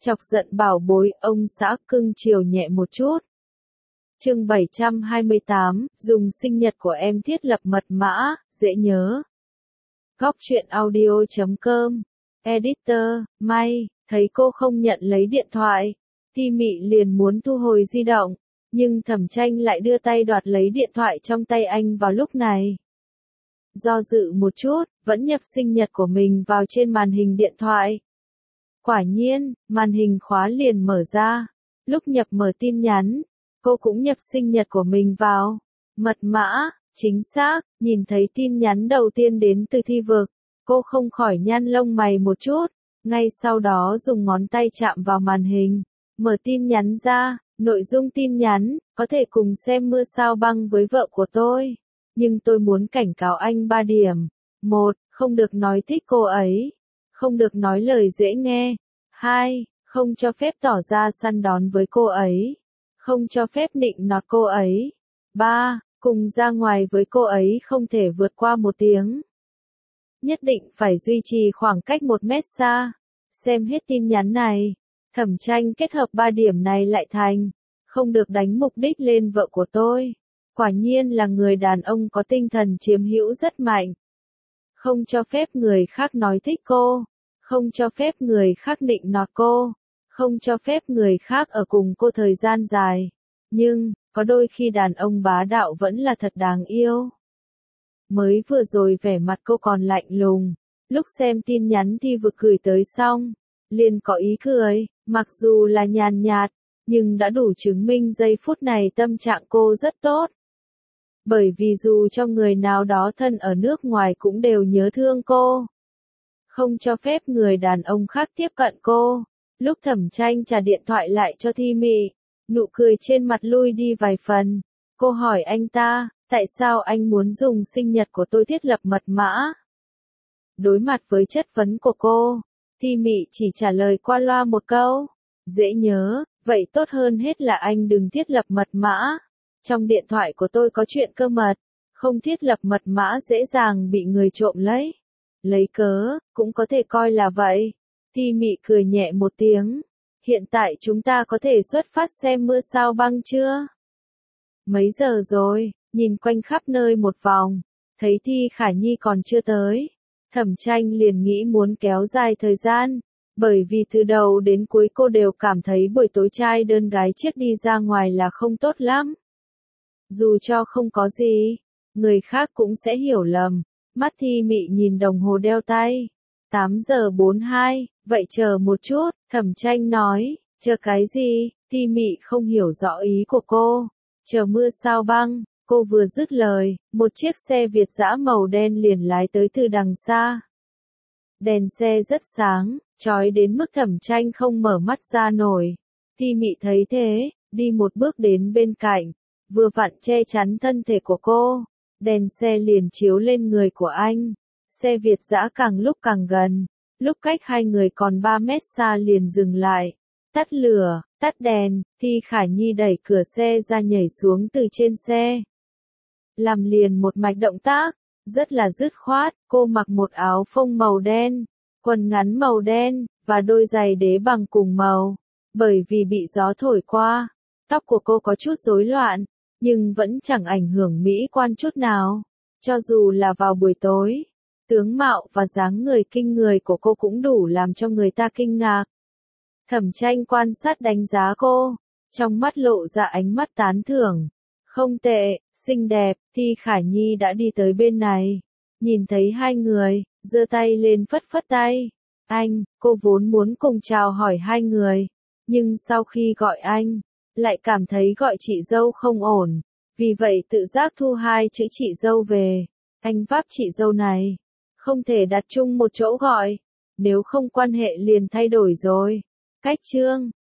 Chọc giận bảo bối, ông xã cưng chiều nhẹ một chút. Chương 728, dùng sinh nhật của em thiết lập mật mã, dễ nhớ. Góc truyện audio.com. Editor, May, thấy cô không nhận lấy điện thoại. Ti Mị liền muốn thu hồi di động, nhưng Thẩm Tranh lại đưa tay đoạt lấy điện thoại trong tay anh vào lúc này. Do dự một chút, vẫn nhập sinh nhật của mình vào trên màn hình điện thoại. Quả nhiên, màn hình khóa liền mở ra. Lúc nhập mở tin nhắn, cô cũng nhập sinh nhật của mình vào. Mật mã, chính xác, nhìn thấy tin nhắn đầu tiên đến từ Thi Vực, cô không khỏi nhăn lông mày một chút, ngay sau đó dùng ngón tay chạm vào màn hình, mở tin nhắn ra, nội dung tin nhắn, có thể cùng xem Mưa Sao Băng với vợ của tôi, nhưng tôi muốn cảnh cáo anh 3 điểm. 1. Không được nói thích cô ấy. Không được nói lời dễ nghe. 2. Không cho phép tỏ ra săn đón với cô ấy. Không cho phép nịnh nọt cô ấy. 3. Cùng ra ngoài với cô ấy không thể vượt qua 1 tiếng. Nhất định phải duy trì khoảng cách 1 mét xa. Xem hết tin nhắn này, Thẩm Tranh kết hợp 3 điểm này lại thành, không được đánh mục đích lên vợ của tôi. Quả nhiên là người đàn ông có tinh thần chiếm hữu rất mạnh. Không cho phép người khác nói thích cô. Không cho phép người khác nịnh nọt cô. Không cho phép người khác ở cùng cô thời gian dài. Nhưng, có đôi khi đàn ông bá đạo vẫn là thật đáng yêu. Mới vừa rồi vẻ mặt cô còn lạnh lùng. Lúc xem tin nhắn Thi Vực gửi tới xong, liền có ý cười, mặc dù là nhàn nhạt, nhưng đã đủ chứng minh giây phút này tâm trạng cô rất tốt. Bởi vì dù cho người nào đó thân ở nước ngoài cũng đều nhớ thương cô. Không cho phép người đàn ông khác tiếp cận cô. Lúc Thẩm Tranh trả điện thoại lại cho Thi Mị, nụ cười trên mặt lui đi vài phần. Cô hỏi anh ta, tại sao anh muốn dùng sinh nhật của tôi thiết lập mật mã? Đối mặt với chất vấn của cô, Thi Mị chỉ trả lời qua loa một câu. Dễ nhớ, vậy tốt hơn hết là anh đừng thiết lập mật mã. Trong điện thoại của tôi có chuyện cơ mật, không thiết lập mật mã dễ dàng bị người trộm lấy. Lấy cớ, cũng có thể coi là vậy. Thi Mị cười nhẹ một tiếng. Hiện tại chúng ta có thể xuất phát xem Mưa Sao Băng chưa? Mấy giờ rồi? Nhìn quanh khắp nơi một vòng, thấy Thi Khả Nhi còn chưa tới. Thẩm Tranh liền nghĩ muốn kéo dài thời gian, bởi vì từ đầu đến cuối cô đều cảm thấy buổi tối trai đơn gái chiếc đi ra ngoài là không tốt lắm. Dù cho không có gì, người khác cũng sẽ hiểu lầm. Mắt Thi Mị nhìn đồng hồ đeo tay. 8:42, vậy chờ một chút, Thẩm Tranh nói, chờ cái gì? Thi Mị không hiểu rõ ý của cô. Chờ Mưa Sao Băng. Cô vừa dứt lời, một chiếc xe Việt dã màu đen liền lái tới từ đằng xa. Đèn xe rất sáng, chói đến mức Thẩm Tranh không mở mắt ra nổi. Thi Mị thấy thế, đi một bước đến bên cạnh, vừa vặn che chắn thân thể của cô. Đèn xe liền chiếu lên người của anh. Xe Việt dã càng lúc càng gần, lúc cách hai người còn 3 mét xa liền dừng lại. Tắt lửa, tắt đèn, Thi Khả Nhi đẩy cửa xe ra nhảy xuống từ trên xe. Làm liền một mạch động tác, rất là dứt khoát, cô mặc một áo phông màu đen, quần ngắn màu đen, và đôi giày đế bằng cùng màu. Bởi vì bị gió thổi qua, tóc của cô có chút rối loạn, nhưng vẫn chẳng ảnh hưởng mỹ quan chút nào. Cho dù là vào buổi tối, tướng mạo và dáng người kinh người của cô cũng đủ làm cho người ta kinh ngạc. Thẩm Tranh quan sát đánh giá cô, trong mắt lộ ra ánh mắt tán thưởng. Không tệ, xinh đẹp. Thi Khả Nhi đã đi tới bên này. Nhìn thấy hai người, giơ tay lên phất phất tay. Anh, cô vốn muốn cùng chào hỏi hai người. Nhưng sau khi gọi anh, lại cảm thấy gọi chị dâu không ổn. Vì vậy tự giác thu hai chữ chị dâu về. Anh váp chị dâu này. Không thể đặt chung một chỗ gọi. Nếu không quan hệ liền thay đổi rồi. Cách chương.